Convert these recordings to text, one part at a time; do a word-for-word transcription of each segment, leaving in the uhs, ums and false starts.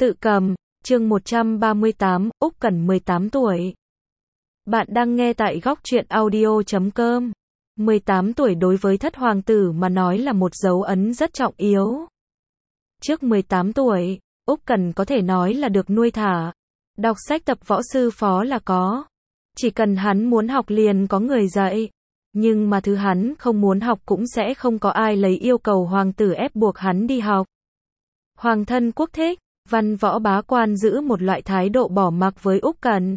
Tự cầm, chương một trăm ba mươi tám, Úc Cẩn mười tám tuổi. Bạn đang nghe tại góc truyện audio chấm com. mười tám tuổi đối với thất hoàng tử mà nói là một dấu ấn rất trọng yếu. Trước mười tám tuổi, Úc Cẩn có thể nói là được nuôi thả. Đọc sách tập võ sư phó là có. Chỉ cần hắn muốn học liền có người dạy. Nhưng mà thứ hắn không muốn học cũng sẽ không có ai lấy yêu cầu hoàng tử ép buộc hắn đi học. Hoàng thân quốc thích, văn võ bá quan giữ một loại thái độ bỏ mặc với Úc Cẩn.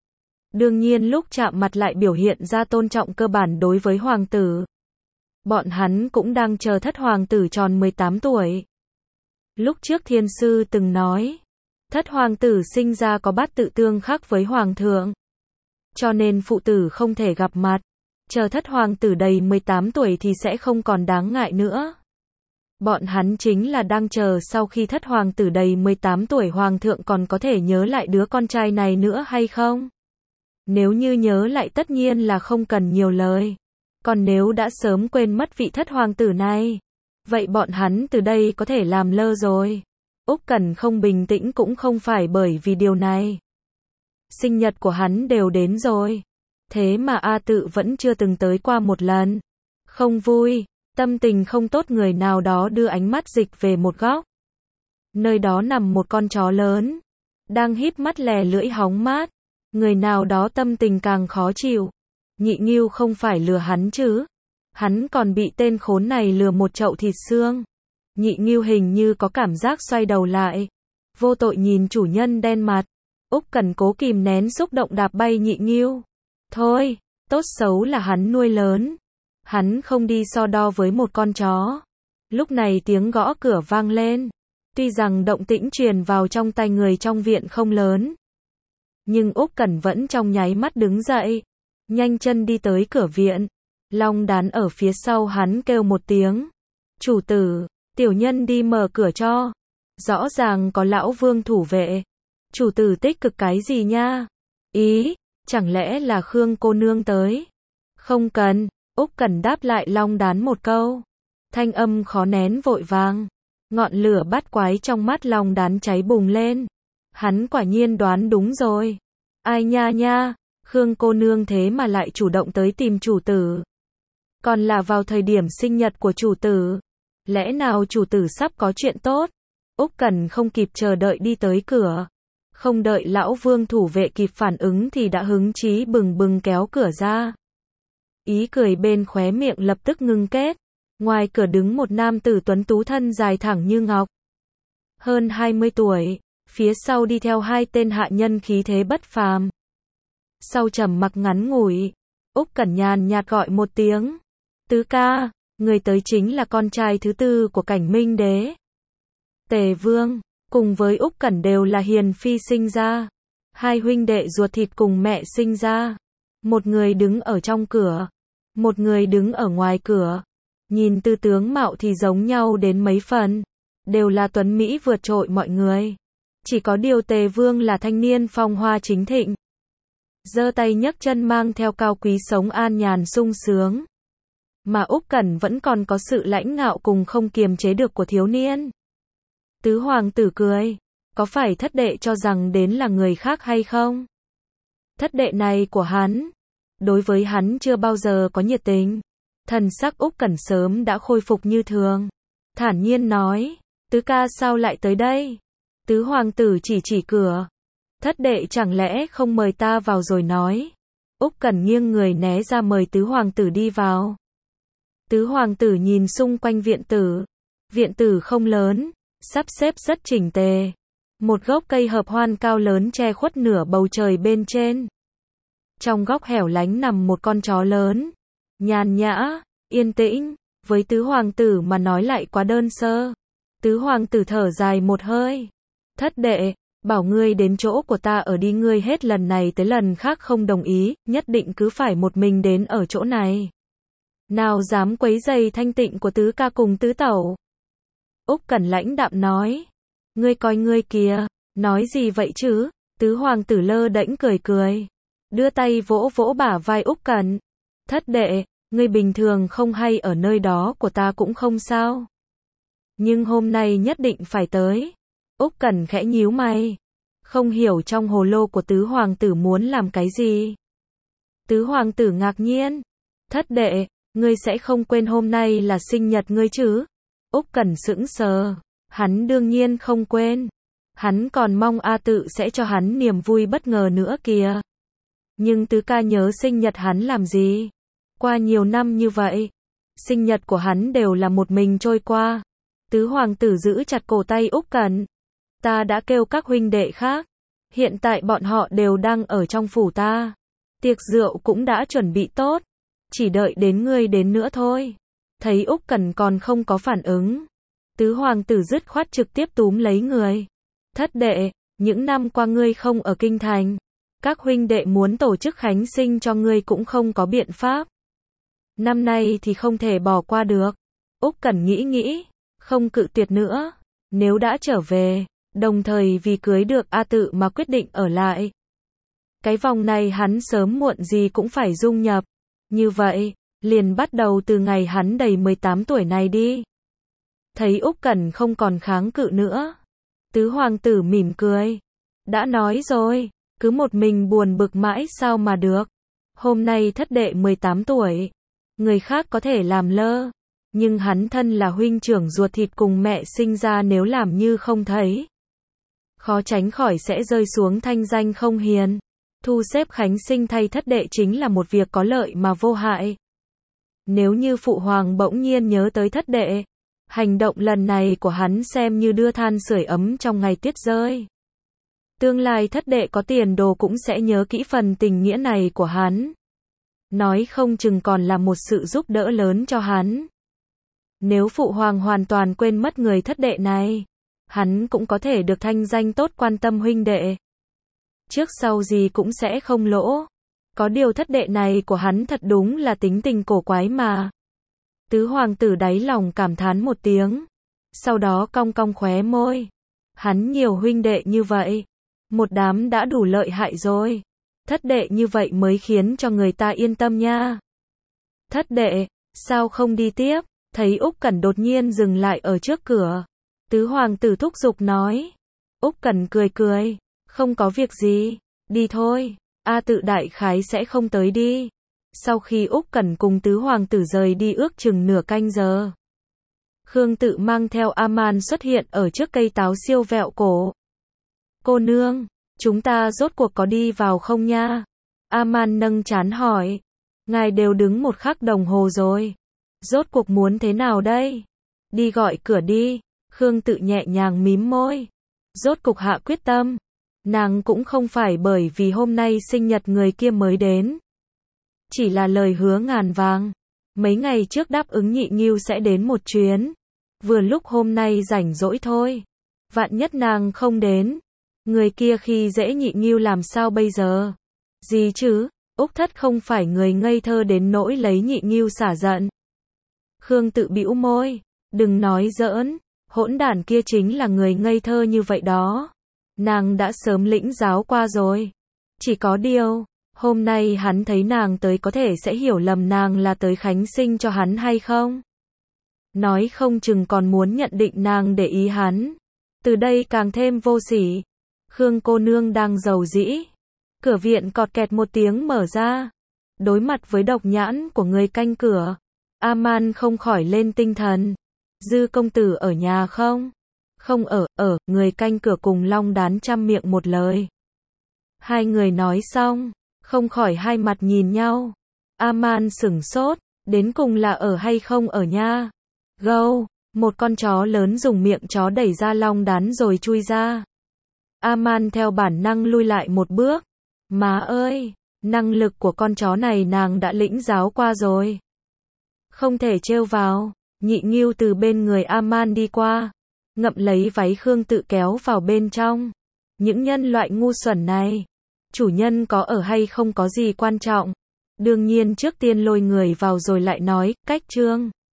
Đương nhiên lúc chạm mặt lại biểu hiện ra tôn trọng cơ bản đối với hoàng tử. Bọn hắn cũng đang chờ thất hoàng tử tròn mười tám tuổi. Lúc trước thiên sư từng nói, thất hoàng tử sinh ra có bát tự tương khắc với hoàng thượng. Cho nên phụ tử không thể gặp mặt. Chờ thất hoàng tử đầy mười tám tuổi thì sẽ không còn đáng ngại nữa. Bọn hắn chính là đang chờ sau khi thất hoàng tử đầy mười tám tuổi hoàng thượng còn có thể nhớ lại đứa con trai này nữa hay không? Nếu như nhớ lại tất nhiên là không cần nhiều lời. Còn nếu đã sớm quên mất vị thất hoàng tử này, vậy bọn hắn từ đây có thể làm lơ rồi. Úc Cẩn không bình tĩnh cũng không phải bởi vì điều này. Sinh nhật của hắn đều đến rồi. Thế mà A Tự vẫn chưa từng tới qua một lần. Không vui, tâm tình không tốt người nào đó đưa ánh mắt dịch về một góc. Nơi đó nằm một con chó lớn, đang híp mắt lè lưỡi hóng mát. Người nào đó tâm tình càng khó chịu. Nhị Ngưu không phải lừa hắn chứ? Hắn còn bị tên khốn này lừa một chậu thịt xương. Nhị Ngưu hình như có cảm giác xoay đầu lại. Vô tội nhìn chủ nhân đen mặt. Úc Cẩn cố kìm nén xúc động đạp bay Nhị Ngưu. Thôi, tốt xấu là hắn nuôi lớn. Hắn không đi so đo với một con chó. Lúc này tiếng gõ cửa vang lên. Tuy rằng động tĩnh truyền vào trong tai người trong viện không lớn. Nhưng Úc Cẩn vẫn trong nháy mắt đứng dậy. Nhanh chân đi tới cửa viện. Long Đán ở phía sau hắn kêu một tiếng. Chủ tử, tiểu nhân đi mở cửa cho. Rõ ràng có lão vương thủ vệ. Chủ tử tích cực cái gì nha? Ý, chẳng lẽ là Khương cô nương tới? Không cần, Úc Cẩn đáp lại Long Đán một câu. Thanh âm khó nén vội vàng. Ngọn lửa bắt quái trong mắt Long Đán cháy bùng lên. Hắn quả nhiên đoán đúng rồi. Ai nha nha, Khương cô nương thế mà lại chủ động tới tìm chủ tử. Còn là vào thời điểm sinh nhật của chủ tử. Lẽ nào chủ tử sắp có chuyện tốt? Úc Cẩn không kịp chờ đợi đi tới cửa. Không đợi lão vương thủ vệ kịp phản ứng thì đã hứng chí bừng bừng kéo cửa ra. Ý cười bên khóe miệng lập tức ngưng kết. Ngoài cửa đứng một nam tử tuấn tú thân dài thẳng như ngọc. Hơn hai mươi tuổi, phía sau đi theo hai tên hạ nhân khí thế bất phàm. Sau trầm mặc ngắn ngủi, Úc Cẩn nhàn nhạt gọi một tiếng. Tứ ca, người tới chính là con trai thứ tư của Cảnh Minh đế. Tề Vương, cùng với Úc Cẩn đều là hiền phi sinh ra. Hai huynh đệ ruột thịt cùng mẹ sinh ra. Một người đứng ở trong cửa, một người đứng ở ngoài cửa. Nhìn từ tướng mạo thì giống nhau đến mấy phần, đều là tuấn mỹ vượt trội mọi người. Chỉ có điều Tề Vương là thanh niên phong hoa chính thịnh. Giơ tay nhấc chân mang theo cao quý sống an nhàn sung sướng. Mà Úc Cẩn vẫn còn có sự lãnh ngạo cùng không kiềm chế được của thiếu niên. Tứ hoàng tử cười, có phải thất đệ cho rằng đến là người khác hay không? Thất đệ này của hắn, đối với hắn chưa bao giờ có nhiệt tình. Thần sắc Úc Cẩn sớm đã khôi phục như thường. Thản nhiên nói, tứ ca sao lại tới đây? Tứ hoàng tử chỉ chỉ cửa. Thất đệ chẳng lẽ không mời ta vào rồi nói. Úc Cẩn nghiêng người né ra mời tứ hoàng tử đi vào. Tứ hoàng tử nhìn xung quanh viện tử. Viện tử không lớn, sắp xếp rất chỉnh tề. Một gốc cây hợp hoan cao lớn che khuất nửa bầu trời bên trên. Trong góc hẻo lánh nằm một con chó lớn. Nhàn nhã, yên tĩnh, với tứ hoàng tử mà nói lại quá đơn sơ. Tứ hoàng tử thở dài một hơi. Thất đệ, bảo ngươi đến chỗ của ta ở đi, ngươi hết lần này tới lần khác không đồng ý, nhất định cứ phải một mình đến ở chỗ này. Nào dám quấy rầy thanh tịnh của tứ ca cùng tứ tẩu. Úc Cẩn lãnh đạm nói. Ngươi coi ngươi kìa, nói gì vậy chứ? Tứ hoàng tử lơ đễnh cười cười. Đưa tay vỗ vỗ bả vai Úc Cẩn. Thất đệ, ngươi bình thường không hay ở nơi đó của ta cũng không sao. Nhưng hôm nay nhất định phải tới. Úc Cẩn khẽ nhíu mày, không hiểu trong hồ lô của tứ hoàng tử muốn làm cái gì. Tứ hoàng tử ngạc nhiên, thất đệ, ngươi sẽ không quên hôm nay là sinh nhật ngươi chứ? Úc Cẩn sững sờ, hắn đương nhiên không quên. Hắn còn mong A Tự sẽ cho hắn niềm vui bất ngờ nữa kìa. Nhưng tứ ca nhớ sinh nhật hắn làm gì? Qua nhiều năm như vậy, sinh nhật của hắn đều là một mình trôi qua. Tứ hoàng tử giữ chặt cổ tay Úc Cẩn. Ta đã kêu các huynh đệ khác. Hiện tại bọn họ đều đang ở trong phủ ta. Tiệc rượu cũng đã chuẩn bị tốt. Chỉ đợi đến ngươi đến nữa thôi. Thấy Úc Cẩn còn không có phản ứng. Tứ hoàng tử dứt khoát trực tiếp túm lấy người. Thất đệ, những năm qua ngươi không ở kinh thành. Các huynh đệ muốn tổ chức khánh sinh cho ngươi cũng không có biện pháp. Năm nay thì không thể bỏ qua được. Úc Cẩn nghĩ nghĩ, không cự tuyệt nữa. Nếu đã trở về, đồng thời vì cưới được A Tự mà quyết định ở lại. Cái vòng này hắn sớm muộn gì cũng phải dung nhập. Như vậy, liền bắt đầu từ ngày hắn đầy mười tám tuổi này đi. Thấy Úc Cẩn không còn kháng cự nữa. Tứ hoàng tử mỉm cười. Đã nói rồi, cứ một mình buồn bực mãi sao mà được. Hôm nay thất đệ mười tám tuổi. Người khác có thể làm lơ. Nhưng hắn thân là huynh trưởng ruột thịt cùng mẹ sinh ra, nếu làm như không thấy, khó tránh khỏi sẽ rơi xuống thanh danh không hiền. Thu xếp khánh sinh thay thất đệ chính là một việc có lợi mà vô hại. Nếu như phụ hoàng bỗng nhiên nhớ tới thất đệ, hành động lần này của hắn xem như đưa than sưởi ấm trong ngày tuyết rơi. Tương lai thất đệ có tiền đồ cũng sẽ nhớ kỹ phần tình nghĩa này của hắn. Nói không chừng còn là một sự giúp đỡ lớn cho hắn. Nếu phụ hoàng hoàn toàn quên mất người thất đệ này, hắn cũng có thể được thanh danh tốt, quan tâm huynh đệ. Trước sau gì cũng sẽ không lỗ. Có điều thất đệ này của hắn thật đúng là tính tình cổ quái mà. Tứ hoàng tử đáy lòng cảm thán một tiếng. Sau đó cong cong khóe môi. Hắn nhiều huynh đệ như vậy. Một đám đã đủ lợi hại rồi. Thất đệ như vậy mới khiến cho người ta yên tâm nha. Thất đệ, sao không đi tiếp? Thấy Úc Cẩn đột nhiên dừng lại ở trước cửa. Tứ hoàng tử thúc giục nói. Úc Cẩn cười cười. Không có việc gì. Đi thôi. A Tự đại khái sẽ không tới đi. Sau khi Úc Cẩn cùng tứ hoàng tử rời đi ước chừng nửa canh giờ, Khương Tự mang theo A-man xuất hiện ở trước cây táo siêu vẹo cổ. Cô nương, chúng ta rốt cuộc có đi vào không nha? A-man nâng trán hỏi. Ngài đều đứng một khắc đồng hồ rồi. Rốt cuộc muốn thế nào đây? Đi gọi cửa đi. Khương Tự nhẹ nhàng mím môi. Rốt cục hạ quyết tâm. Nàng cũng không phải bởi vì hôm nay sinh nhật người kia mới đến. Chỉ là lời hứa ngàn vàng. Mấy ngày trước đáp ứng Nhị Ngưu sẽ đến một chuyến. Vừa lúc hôm nay rảnh rỗi thôi. Vạn nhất nàng không đến. Người kia khi dễ Nhị Ngưu làm sao bây giờ? Gì chứ? Úc Thất không phải người ngây thơ đến nỗi lấy Nhị Ngưu xả giận. Khương Tự bĩu môi. Đừng nói giỡn. Hỗn đản kia chính là người ngây thơ như vậy đó. Nàng đã sớm lĩnh giáo qua rồi. Chỉ có điều, hôm nay hắn thấy nàng tới có thể sẽ hiểu lầm nàng là tới khánh sinh cho hắn hay không? Nói không chừng còn muốn nhận định nàng để ý hắn. Từ đây càng thêm vô sỉ. Khương cô nương đang giàu dĩ. Cửa viện cọt kẹt một tiếng mở ra. Đối mặt với độc nhãn của người canh cửa, A-man không khỏi lên tinh thần. Dư công tử ở nhà không? Không ở, ở, người canh cửa cùng Long Đán chăm miệng một lời. Hai người nói xong, không khỏi hai mặt nhìn nhau. A-man sửng sốt, đến cùng là ở hay không ở nha? Gâu, một con chó lớn dùng miệng chó đẩy ra Long Đán rồi chui ra. A-man theo bản năng lui lại một bước. Má ơi, năng lực của con chó này nàng đã lĩnh giáo qua rồi. Không thể trêu vào. Nhị Ngưu từ bên người A-man đi qua, ngậm lấy váy Khương Tự kéo vào bên trong. Những nhân loại ngu xuẩn này, chủ nhân có ở hay không có gì quan trọng. Đương nhiên trước tiên lôi người vào rồi lại nói, cách trương.